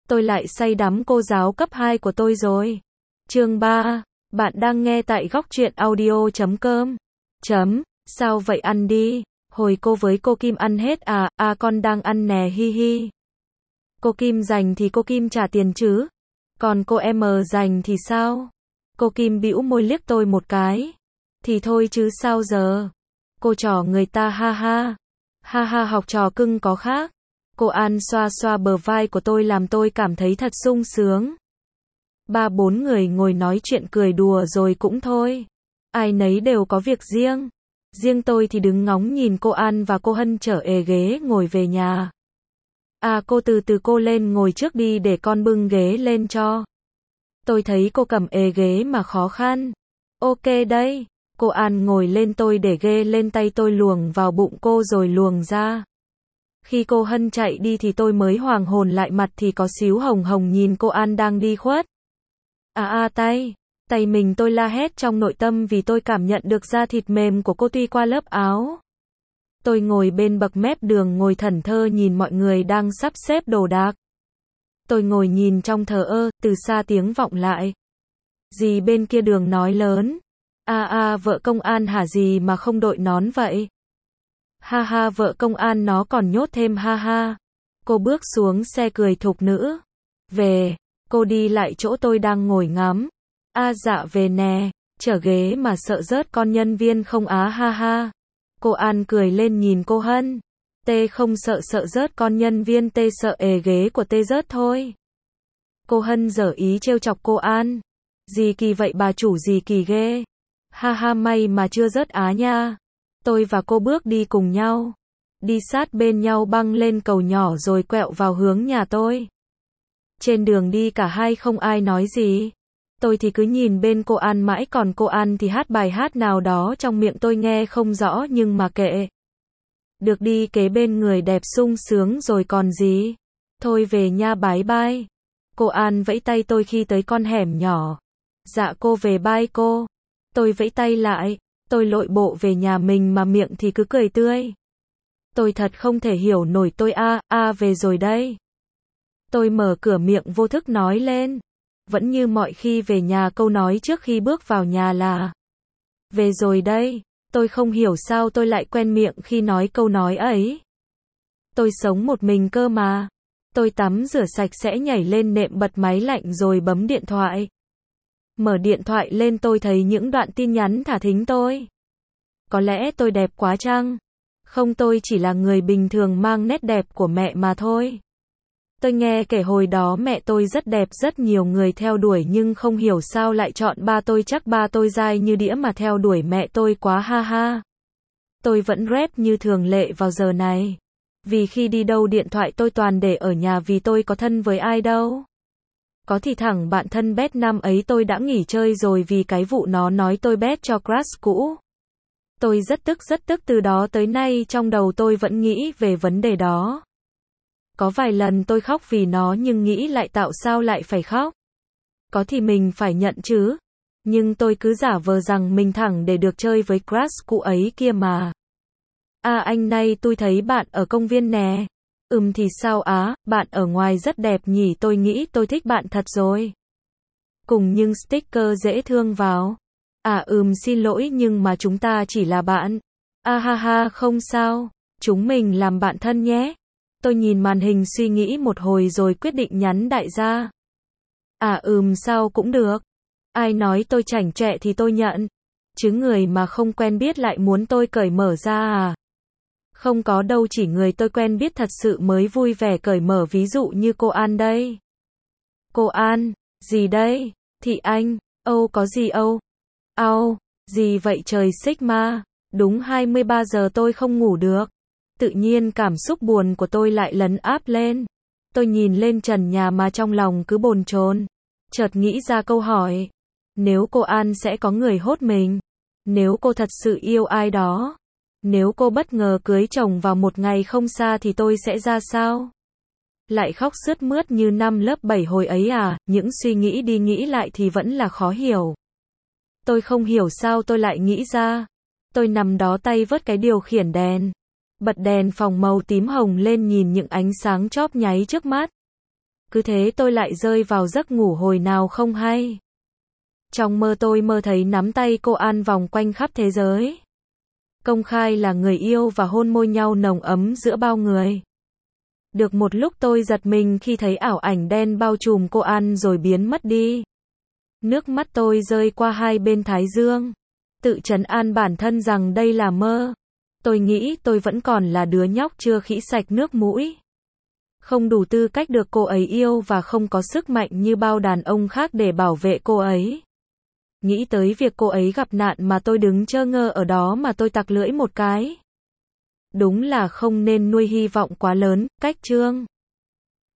tôi lại say đắm cô giáo cấp 2 của tôi rồi. Chương 3. Bạn đang nghe tại góc truyện audio.com. Sao vậy ăn đi. Hồi cô với cô Kim ăn hết à, con đang ăn nè hi hi. Cô Kim dành thì cô Kim trả tiền chứ. Còn cô em dành thì sao? Cô Kim bĩu môi liếc tôi một cái. Thì thôi chứ sao giờ. Cô trò người ta ha ha. Ha ha học trò cưng có khác. Cô An xoa xoa bờ vai của tôi làm tôi cảm thấy thật sung sướng. 3-4 người ngồi nói chuyện cười đùa rồi cũng thôi. Ai nấy đều có việc riêng. Riêng tôi thì đứng ngóng nhìn cô An và cô Hân chở ghế ngồi về nhà. Cô từ từ cô lên ngồi trước đi để con bưng ghế lên cho. Tôi thấy cô cầm ghế mà khó khăn. Ok đây. Cô An ngồi lên tôi để ghế lên tay tôi luồng vào bụng cô rồi luồng ra. Khi cô Hân chạy đi thì tôi mới hoàng hồn lại mặt thì có xíu hồng hồng nhìn cô An đang đi khuất. Tay mình tôi la hét trong nội tâm vì tôi cảm nhận được da thịt mềm của cô tuy qua lớp áo. Tôi ngồi bên bậc mép đường ngồi thẫn thờ nhìn mọi người đang sắp xếp đồ đạc. Tôi ngồi nhìn trong thờ ơ, từ xa tiếng vọng lại. Dì bên kia đường nói lớn. Vợ công an hả gì mà không đội nón vậy? Ha ha vợ công an nó còn nhốt thêm ha ha. Cô bước xuống xe cười thục nữ. Về, cô đi lại chỗ tôi đang ngồi ngắm. Dạ về nè, chở ghế mà sợ rớt con nhân viên không ha ha. Cô An cười lên nhìn cô Hân. Tê không sợ rớt con nhân viên, tê sợ ghế của tê rớt thôi. Cô Hân giở ý trêu chọc cô An. Gì kỳ vậy bà chủ gì kỳ ghê. Ha ha may mà chưa rớt nha. Tôi và cô bước đi cùng nhau. Đi sát bên nhau băng lên cầu nhỏ rồi quẹo vào hướng nhà tôi. Trên đường đi cả hai không ai nói gì. Tôi thì cứ nhìn bên cô An mãi còn cô An thì hát bài hát nào đó trong miệng tôi nghe không rõ nhưng mà kệ. Được đi kế bên người đẹp sung sướng rồi còn gì. Thôi về nha bái bai. Cô An vẫy tay tôi khi tới con hẻm nhỏ. Dạ cô về bye cô. Tôi vẫy tay lại. Tôi lội bộ về nhà mình mà miệng thì cứ cười tươi. Tôi thật không thể hiểu nổi tôi về rồi đây. Tôi mở cửa miệng vô thức nói lên. Vẫn như mọi khi về nhà câu nói trước khi bước vào nhà là về rồi đây. Tôi không hiểu sao tôi lại quen miệng khi nói câu nói ấy. Tôi sống một mình cơ mà. Tôi tắm rửa sạch sẽ nhảy lên nệm bật máy lạnh rồi bấm điện thoại. Mở điện thoại lên tôi thấy những đoạn tin nhắn thả thính tôi. Có lẽ tôi đẹp quá chăng? Không tôi chỉ là người bình thường mang nét đẹp của mẹ mà thôi. Tôi nghe kể hồi đó mẹ tôi rất đẹp rất nhiều người theo đuổi nhưng không hiểu sao lại chọn ba tôi chắc ba tôi dai như đĩa mà theo đuổi mẹ tôi quá ha ha. Tôi vẫn rep như thường lệ vào giờ này. Vì khi đi đâu điện thoại tôi toàn để ở nhà vì tôi có thân với ai đâu. Có thì thẳng bạn thân bét năm ấy tôi đã nghỉ chơi rồi vì cái vụ nó nói tôi bét cho crush cũ. Tôi rất tức từ đó tới nay trong đầu tôi vẫn nghĩ về vấn đề đó. Có vài lần tôi khóc vì nó nhưng nghĩ lại tạo sao lại phải khóc. Có thì mình phải nhận chứ. Nhưng tôi cứ giả vờ rằng mình thẳng để được chơi với crush cũ ấy kia mà. Anh nay tôi thấy bạn ở công viên nè. Thì sao bạn ở ngoài rất đẹp nhỉ tôi nghĩ tôi thích bạn thật rồi. Cùng những sticker dễ thương vào. Xin lỗi nhưng mà chúng ta chỉ là bạn. Ha ha không sao. Chúng mình làm bạn thân nhé. Tôi nhìn màn hình suy nghĩ một hồi rồi quyết định nhắn đại gia. Sao cũng được. Ai nói tôi chảnh chọe thì tôi nhận. Chứ người mà không quen biết lại muốn tôi cởi mở ra à? Không có đâu chỉ người tôi quen biết thật sự mới vui vẻ cởi mở ví dụ như cô An đây. Cô An, gì đây? Thị Anh, có gì gì vậy trời Sigma, đúng 23 giờ tôi không ngủ được. Tự nhiên cảm xúc buồn của tôi lại lấn áp lên. Tôi nhìn lên trần nhà mà trong lòng cứ bồn chồn. Chợt nghĩ ra câu hỏi. Nếu cô An sẽ có người hốt mình. Nếu cô thật sự yêu ai đó. Nếu cô bất ngờ cưới chồng vào một ngày không xa thì tôi sẽ ra sao? Lại khóc sướt mướt như năm lớp 7 hồi ấy những suy nghĩ đi nghĩ lại thì vẫn là khó hiểu. Tôi không hiểu sao tôi lại nghĩ ra. Tôi nằm đó tay vớt cái điều khiển đèn. Bật đèn phòng màu tím hồng lên nhìn những ánh sáng chóp nháy trước mắt. Cứ thế tôi lại rơi vào giấc ngủ hồi nào không hay. Trong mơ tôi mơ thấy nắm tay cô An vòng quanh khắp thế giới. Công khai là người yêu và hôn môi nhau nồng ấm giữa bao người. Được một lúc tôi giật mình khi thấy ảo ảnh đen bao trùm cô An rồi biến mất đi. Nước mắt tôi rơi qua hai bên thái dương. Tự trấn an bản thân rằng đây là mơ. Tôi nghĩ tôi vẫn còn là đứa nhóc chưa khĩ sạch nước mũi. Không đủ tư cách được cô ấy yêu và không có sức mạnh như bao đàn ông khác để bảo vệ cô ấy. Nghĩ tới việc cô ấy gặp nạn mà tôi đứng chơ ngơ ở đó mà tôi tặc lưỡi một cái. Đúng là không nên nuôi hy vọng quá lớn, cách chương.